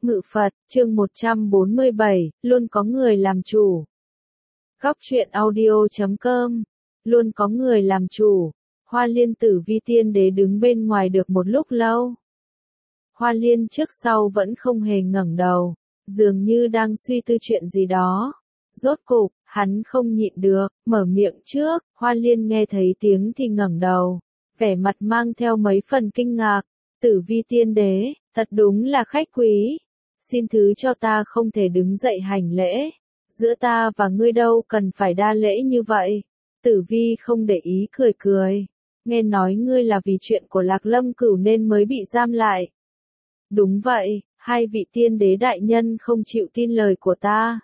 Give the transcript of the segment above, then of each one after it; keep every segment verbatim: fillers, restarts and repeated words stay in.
Ngự Phật, chương một trăm bốn mươi bảy, luôn có người làm chủ. Góc truyện audio chấm com, luôn có người làm chủ. Hoa Liên Tử Vi Tiên Đế đứng bên ngoài được một lúc lâu. Hoa Liên trước sau vẫn không hề ngẩng đầu, dường như đang suy tư chuyện gì đó. Rốt cục, hắn không nhịn được, mở miệng trước. Hoa Liên nghe thấy tiếng thì ngẩng đầu, vẻ mặt mang theo mấy phần kinh ngạc. Tử Vi Tiên Đế, thật đúng là khách quý. Xin thứ cho ta không thể đứng dậy hành lễ. Giữa ta và ngươi đâu cần phải đa lễ như vậy. Tử Vi không để ý cười cười. Nghe nói ngươi là vì chuyện của Lạc Lâm Cửu nên mới bị giam lại. Đúng vậy, hai vị tiên đế đại nhân không chịu tin lời của ta.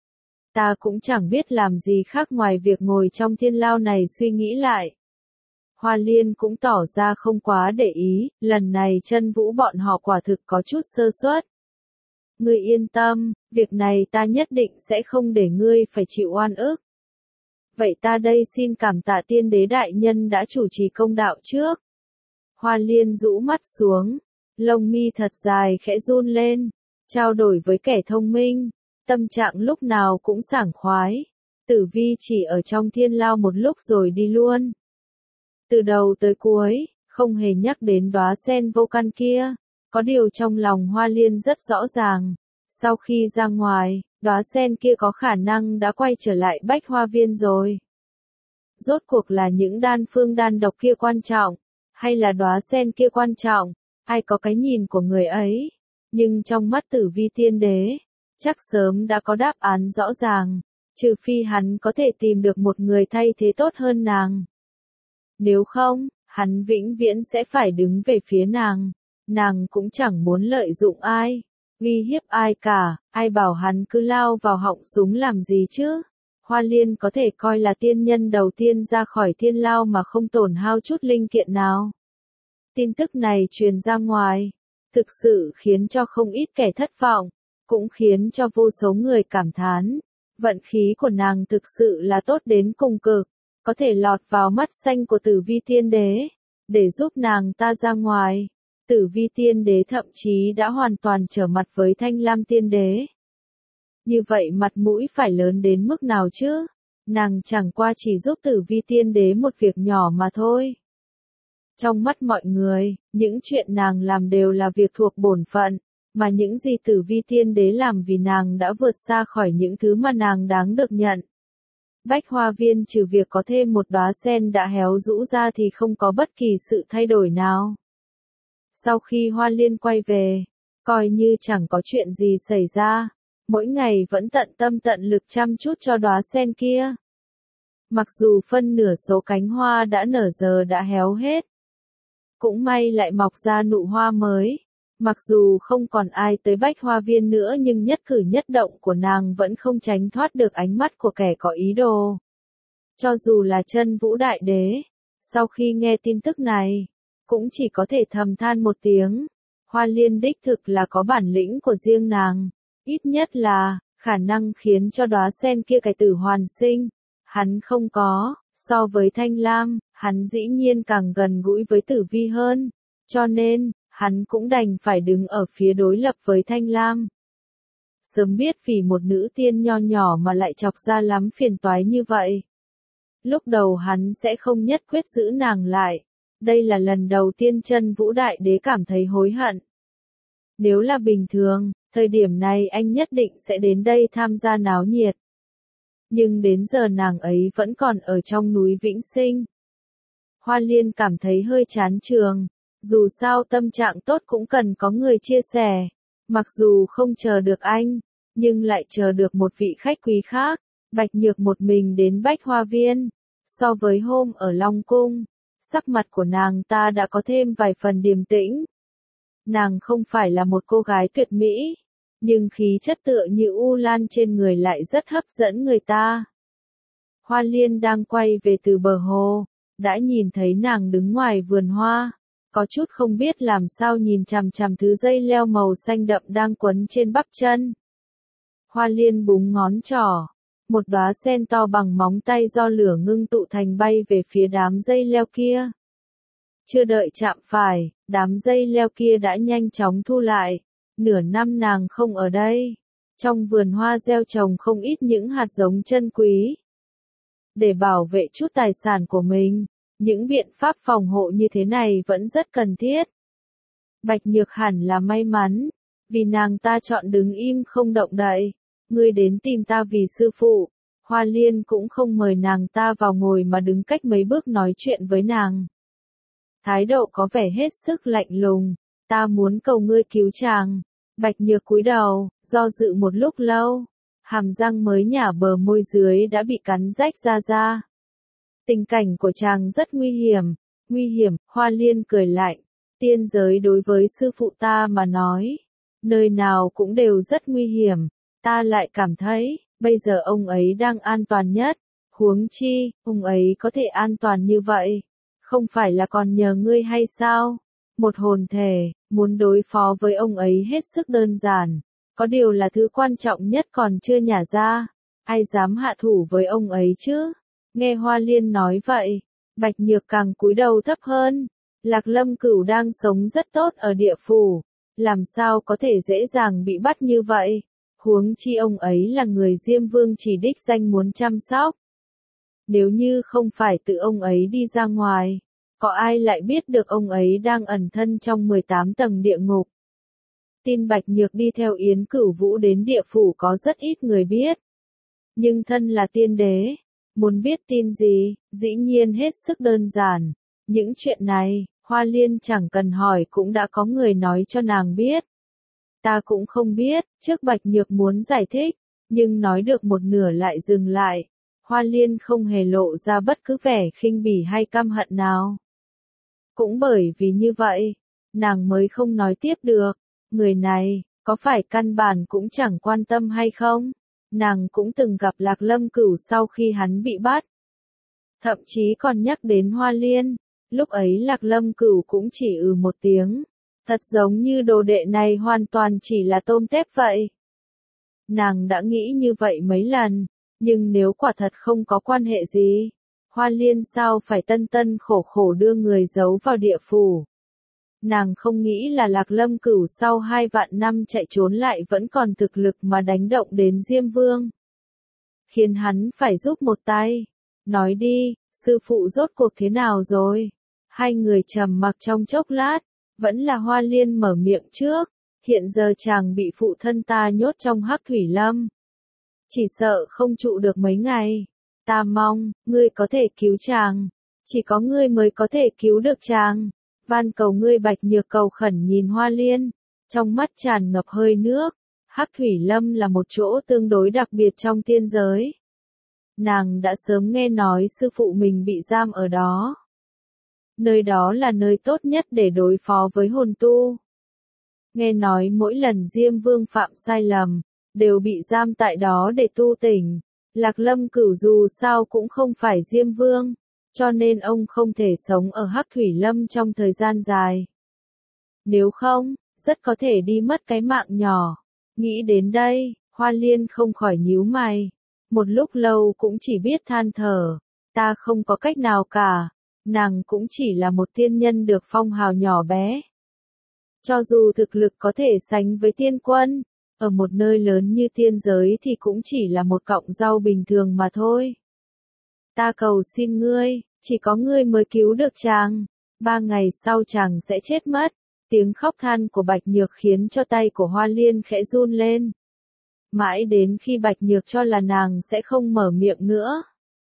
Ta cũng chẳng biết làm gì khác ngoài việc ngồi trong thiên lao này suy nghĩ lại. Hoa Liên cũng tỏ ra không quá để ý, lần này chân vũ bọn họ quả thực có chút sơ suất. Ngươi yên tâm, việc này ta nhất định sẽ không để ngươi phải chịu oan ức. Vậy ta đây xin cảm tạ tiên đế đại nhân đã chủ trì công đạo trước. Hoa Liên rũ mắt xuống, lông mi thật dài khẽ run lên, trao đổi với kẻ thông minh, tâm trạng lúc nào cũng sảng khoái. Tử Vi chỉ ở trong thiên lao một lúc rồi đi luôn. Từ đầu tới cuối, không hề nhắc đến đóa sen vô căn kia. Có điều trong lòng Hoa Liên rất rõ ràng, sau khi ra ngoài, đóa sen kia có khả năng đã quay trở lại Bách Hoa Viên rồi. Rốt cuộc là những đan phương đan độc kia quan trọng, hay là đóa sen kia quan trọng, ai có cái nhìn của người ấy. Nhưng trong mắt Tử Vi Tiên Đế, chắc sớm đã có đáp án rõ ràng, trừ phi hắn có thể tìm được một người thay thế tốt hơn nàng. Nếu không, hắn vĩnh viễn sẽ phải đứng về phía nàng. Nàng cũng chẳng muốn lợi dụng ai, uy hiếp ai cả, ai bảo hắn cứ lao vào họng súng làm gì chứ. Hoa Liên có thể coi là tiên nhân đầu tiên ra khỏi thiên lao mà không tổn hao chút linh kiện nào. Tin tức này truyền ra ngoài, thực sự khiến cho không ít kẻ thất vọng, cũng khiến cho vô số người cảm thán. Vận khí của nàng thực sự là tốt đến cùng cực, có thể lọt vào mắt xanh của Tử Vi Tiên Đế, để giúp nàng ta ra ngoài. Tử Vi Tiên Đế thậm chí đã hoàn toàn trở mặt với Thanh Lam Tiên Đế. Như vậy mặt mũi phải lớn đến mức nào chứ? Nàng chẳng qua chỉ giúp Tử Vi Tiên Đế một việc nhỏ mà thôi. Trong mắt mọi người, những chuyện nàng làm đều là việc thuộc bổn phận, mà những gì Tử Vi Tiên Đế làm vì nàng đã vượt xa khỏi những thứ mà nàng đáng được nhận. Bách Hoa Viên trừ việc có thêm một đóa sen đã héo rũ ra thì không có bất kỳ sự thay đổi nào. Sau khi Hoa Liên quay về, coi như chẳng có chuyện gì xảy ra, mỗi ngày vẫn tận tâm tận lực chăm chút cho đóa sen kia. Mặc dù phân nửa số cánh hoa đã nở giờ đã héo hết, cũng may lại mọc ra nụ hoa mới. Mặc dù không còn ai tới Bách Hoa Viên nữa nhưng nhất cử nhất động của nàng vẫn không tránh thoát được ánh mắt của kẻ có ý đồ. Cho dù là Chân Vũ Đại Đế, sau khi nghe tin tức này, cũng chỉ có thể thầm than một tiếng. Hoa Liên đích thực là có bản lĩnh của riêng nàng, ít nhất là khả năng khiến cho đóa sen kia cải tử hoàn sinh. Hắn không có, so với Thanh Lam, hắn dĩ nhiên càng gần gũi với Tử Vi hơn, cho nên hắn cũng đành phải đứng ở phía đối lập với Thanh Lam. Sớm biết vì một nữ tiên nho nhỏ mà lại chọc ra lắm phiền toái như vậy. Lúc đầu hắn sẽ không nhất quyết giữ nàng lại. Đây là lần đầu tiên Chân Vũ Đại Đế cảm thấy hối hận. Nếu là bình thường, thời điểm này anh nhất định sẽ đến đây tham gia náo nhiệt. Nhưng đến giờ nàng ấy vẫn còn ở trong núi Vĩnh Sinh. Hoa Liên cảm thấy hơi chán trường. Dù sao tâm trạng tốt cũng cần có người chia sẻ. Mặc dù không chờ được anh, nhưng lại chờ được một vị khách quý khác. Bạch Nhược một mình đến Bách Hoa Viên. So với hôm ở Long Cung, sắc mặt của nàng ta đã có thêm vài phần điềm tĩnh. Nàng không phải là một cô gái tuyệt mỹ, nhưng khí chất tựa như u lan trên người lại rất hấp dẫn người ta. Hoa Liên đang quay về từ bờ hồ, đã nhìn thấy nàng đứng ngoài vườn hoa, có chút không biết làm sao nhìn chằm chằm thứ dây leo màu xanh đậm đang quấn trên bắp chân. Hoa Liên búng ngón trỏ, một đóa sen to bằng móng tay do lửa ngưng tụ thành bay về phía đám dây leo kia. Chưa đợi chạm phải, đám dây leo kia đã nhanh chóng thu lại, Nửa năm nàng không ở đây. Trong vườn hoa gieo trồng không ít những hạt giống chân quý. Để bảo vệ chút tài sản của mình, những biện pháp phòng hộ như thế này vẫn rất cần thiết. Bạch Nhược hẳn là may mắn, vì nàng ta chọn đứng im không động đậy. Ngươi đến tìm ta vì sư phụ. Hoa Liên cũng không mời nàng ta vào ngồi mà đứng cách mấy bước nói chuyện với nàng. Thái độ có vẻ hết sức lạnh lùng. Ta muốn cầu ngươi cứu chàng. Bạch Nhược cúi đầu, do dự một lúc lâu. Hàm răng mới nhả bờ môi dưới đã bị cắn rách ra ra. Tình cảnh của chàng rất nguy hiểm. Nguy hiểm, Hoa Liên cười lạnh. Tiên giới đối với sư phụ ta mà nói. Nơi nào cũng đều rất nguy hiểm. Ta lại cảm thấy, bây giờ ông ấy đang an toàn nhất. Huống chi, ông ấy có thể an toàn như vậy. Không phải là còn nhờ ngươi hay sao? Một hồn thể, muốn đối phó với ông ấy hết sức đơn giản. Có điều là thứ quan trọng nhất còn chưa nhả ra. Ai dám hạ thủ với ông ấy chứ? Nghe Hoa Liên nói vậy, Bạch Nhược càng cúi đầu thấp hơn. Lạc Lâm Cửu đang sống rất tốt ở địa phủ. Làm sao có thể dễ dàng bị bắt như vậy? Huống chi ông ấy là người Diêm Vương chỉ đích danh muốn chăm sóc. Nếu như không phải tự ông ấy đi ra ngoài, có ai lại biết được ông ấy đang ẩn thân trong mười tám tầng địa ngục. Tin Bạch Nhược đi theo Yến Cửu Vũ đến địa phủ có rất ít người biết. Nhưng thân là tiên đế, muốn biết tin gì, dĩ nhiên hết sức đơn giản. Những chuyện này, Hoa Liên chẳng cần hỏi cũng đã có người nói cho nàng biết. Ta cũng không biết, trước Bạch Nhược muốn giải thích, nhưng nói được một nửa lại dừng lại. Hoa Liên không hề lộ ra bất cứ vẻ khinh bỉ hay căm hận nào. Cũng bởi vì như vậy, nàng mới không nói tiếp được. Người này, có phải căn bản cũng chẳng quan tâm hay không? Nàng cũng từng gặp Lạc Lâm Cửu sau khi hắn bị bắt. Thậm chí còn nhắc đến Hoa Liên. Lúc ấy Lạc Lâm Cửu cũng chỉ ừ một tiếng. Thật giống như đồ đệ này hoàn toàn chỉ là tôm tép vậy. Nàng đã nghĩ như vậy mấy lần. Nhưng nếu quả thật không có quan hệ gì, Hoa Liên sao phải tân tân khổ khổ đưa người giấu vào địa phủ. Nàng không nghĩ là Lạc Lâm Cửu sau hai vạn năm chạy trốn lại vẫn còn thực lực mà đánh động đến Diêm Vương. Khiến hắn phải giúp một tay. Nói đi, sư phụ rốt cuộc thế nào rồi? Hai người trầm mặc trong chốc lát, vẫn là Hoa Liên mở miệng trước. Hiện giờ chàng bị phụ thân ta nhốt trong Hắc Thủy Lâm. Chỉ sợ không trụ được mấy ngày. Ta mong, ngươi có thể cứu chàng. Chỉ có ngươi mới có thể cứu được chàng. Van cầu ngươi. Bạch Nhược cầu khẩn nhìn Hoa Liên. Trong mắt tràn ngập hơi nước. Hắc Thủy Lâm là một chỗ tương đối đặc biệt trong tiên giới. Nàng đã sớm nghe nói sư phụ mình bị giam ở đó. Nơi đó là nơi tốt nhất để đối phó với hồn tu. Nghe nói mỗi lần Diêm Vương phạm sai lầm, đều bị giam tại đó để tu tỉnh. Lạc Lâm Cửu dù sao cũng không phải Diêm Vương, cho nên ông không thể sống ở Hắc Thủy Lâm trong thời gian dài. Nếu không, rất có thể đi mất cái mạng nhỏ. Nghĩ đến đây, Hoa Liên không khỏi nhíu mày. Một lúc lâu cũng chỉ biết than thở. Ta không có cách nào cả. Nàng cũng chỉ là một tiên nhân được phong hào nhỏ bé. Cho dù thực lực có thể sánh với tiên quân, ở một nơi lớn như tiên giới thì cũng chỉ là một cọng rau bình thường mà thôi. Ta cầu xin ngươi, chỉ có ngươi mới cứu được chàng. Ba ngày sau chàng sẽ chết mất. Tiếng khóc than của Bạch Nhược khiến cho tay của Hoa Liên khẽ run lên. Mãi đến khi Bạch Nhược cho là nàng sẽ không mở miệng nữa.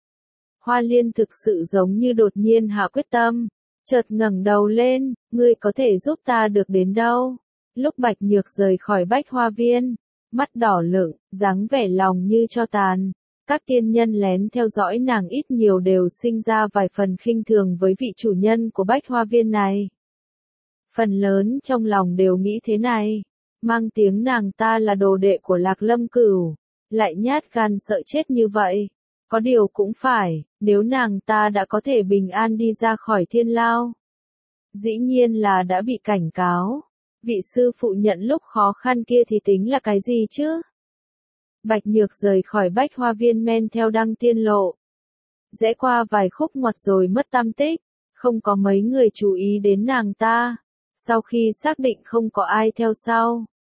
Hoa Liên thực sự giống như đột nhiên hạ quyết tâm. Chợt ngẩng đầu lên, ngươi có thể giúp ta được đến đâu? Lúc Bạch Nhược rời khỏi Bách Hoa Viên, mắt đỏ lựng, dáng vẻ lòng như tro tàn. Các tiên nhân lén theo dõi nàng ít nhiều đều sinh ra vài phần khinh thường với vị chủ nhân của Bách Hoa Viên này. Phần lớn trong lòng đều nghĩ thế này, mang tiếng nàng ta là đồ đệ của Lạc Lâm Cửu, lại nhát gan sợ chết như vậy. Có điều cũng phải, nếu nàng ta đã có thể bình an đi ra khỏi thiên lao. Dĩ nhiên là đã bị cảnh cáo. Vị sư phụ nhận lúc khó khăn kia thì tính là cái gì chứ? Bạch Nhược rời khỏi Bách Hoa Viên men theo Đăng Tiên Lộ. Rẽ qua vài khúc ngoặt rồi mất tăm tích, không có mấy người chú ý đến nàng ta. Sau khi xác định không có ai theo sau,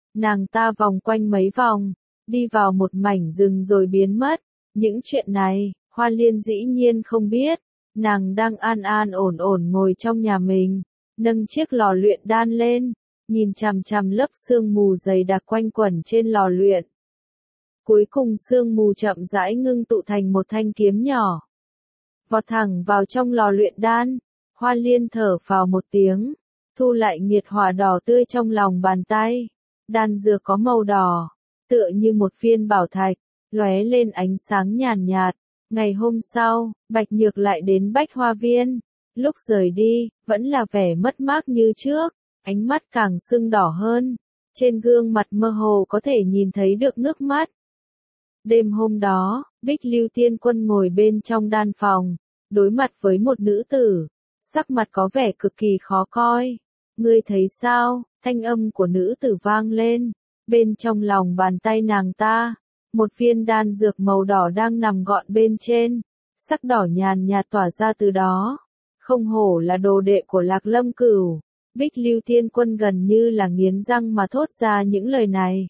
Nàng ta vòng quanh mấy vòng, đi vào một mảnh rừng rồi biến mất. Những chuyện này, Hoa Liên dĩ nhiên không biết. Nàng đang an an ổn ổn ngồi trong nhà mình, nâng chiếc lò luyện đan lên, nhìn chằm chằm lớp sương mù dày đặc quanh quẩn trên lò luyện. Cuối cùng sương mù chậm rãi ngưng tụ thành một thanh kiếm nhỏ, vọt thẳng vào trong lò luyện đan. Hoa Liên thở phào một tiếng, thu lại nhiệt hỏa đỏ tươi trong lòng bàn tay. Đan dược có màu đỏ, tựa như một viên bảo thạch, lóe lên ánh sáng nhàn nhạt. Ngày hôm sau, Bạch Nhược lại đến Bách Hoa Viên. Lúc rời đi, vẫn là vẻ mất mát như trước, ánh mắt càng sưng đỏ hơn. Trên gương mặt mơ hồ có thể nhìn thấy được nước mắt. Đêm hôm đó, Bích Lưu Tiên Quân ngồi bên trong đan phòng, đối mặt với một nữ tử, sắc mặt có vẻ cực kỳ khó coi. Ngươi thấy sao? Thanh âm của nữ tử vang lên. Bên trong lòng bàn tay nàng ta, một viên đan dược màu đỏ đang nằm gọn bên trên, sắc đỏ nhàn nhạt tỏa ra từ đó. Không hổ là đồ đệ của Lạc Lâm Cửu. Bích Lưu Tiên Quân gần như là nghiến răng mà thốt ra những lời này.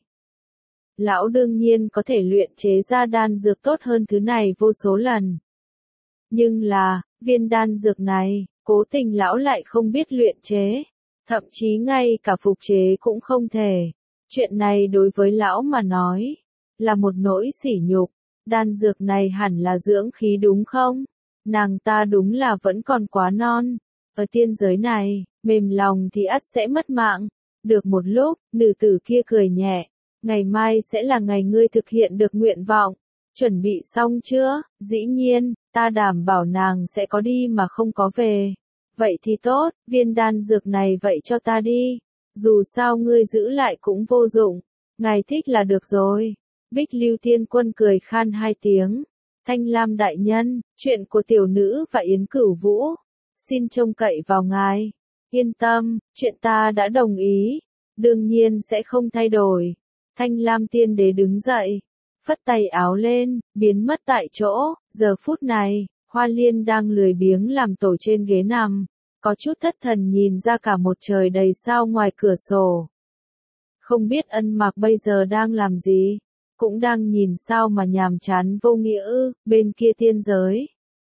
Lão đương nhiên có thể luyện chế ra đan dược tốt hơn thứ này vô số lần. Nhưng là, viên đan dược này, cố tình lão lại không biết luyện chế. Thậm chí ngay cả phục chế cũng không thể. Chuyện này đối với lão mà nói, là một nỗi sỉ nhục. Đan dược này hẳn là dưỡng khí đúng không? Nàng ta đúng là vẫn còn quá non. Ở tiên giới này, mềm lòng thì ắt sẽ mất mạng. Được một lúc, nữ tử kia cười nhẹ. Ngày mai sẽ là ngày ngươi thực hiện được nguyện vọng. Chuẩn bị xong chưa? Dĩ nhiên, ta đảm bảo nàng sẽ có đi mà không có về. Vậy thì tốt, viên đan dược này vậy cho ta đi. Dù sao ngươi giữ lại cũng vô dụng. Ngài thích là được rồi. Bích Lưu Tiên Quân cười khan hai tiếng. Thanh Lam đại nhân, chuyện của tiểu nữ và Yến Cửu Vũ, xin trông cậy vào ngài. Yên tâm, chuyện ta đã đồng ý, đương nhiên sẽ không thay đổi. Thanh Lam Tiên Đế đứng dậy, phất tay áo lên, biến mất tại chỗ. Giờ phút này, Hoa Liên đang lười biếng làm tổ trên ghế nằm, có chút thất thần nhìn ra cả một trời đầy sao ngoài cửa sổ. Không biết Ân Mạc bây giờ đang làm gì? Cũng đang nhìn sao mà nhàm chán vô nghĩa ư? Bên kia tiên giới.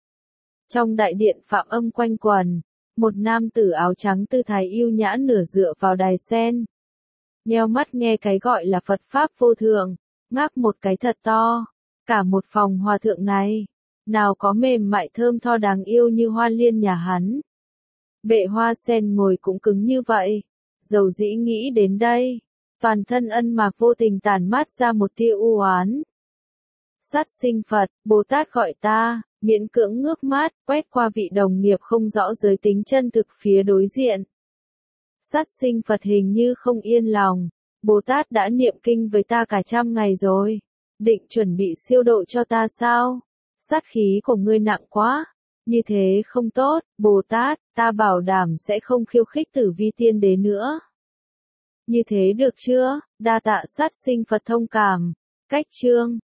Trong đại điện Phạm Âm quanh quẩn, một nam tử áo trắng tư thái yêu nhã nửa dựa vào đài sen. Nheo mắt nghe cái gọi là Phật Pháp vô thượng, ngáp một cái thật to. Cả một phòng hòa thượng này, nào có mềm mại thơm tho đáng yêu như Hoa Liên nhà hắn. Bệ hoa sen ngồi cũng cứng như vậy. Dầu dĩ nghĩ đến đây, toàn thân Ân Mạc vô tình tản mát ra một tia u oán. Sát sinh Phật, Bồ Tát gọi ta, miễn cưỡng ngước mắt, quét qua vị đồng nghiệp không rõ giới tính chân thực phía đối diện. Sát sinh Phật hình như không yên lòng, Bồ Tát đã niệm kinh với ta cả trăm ngày rồi, định chuẩn bị siêu độ cho ta sao? Sát khí của ngươi nặng quá, như thế không tốt, Bồ Tát, ta bảo đảm sẽ không khiêu khích Tử Vi Tiên Đế nữa. Như thế được chưa? Đa tạ sát sinh Phật thông cảm. Cách chương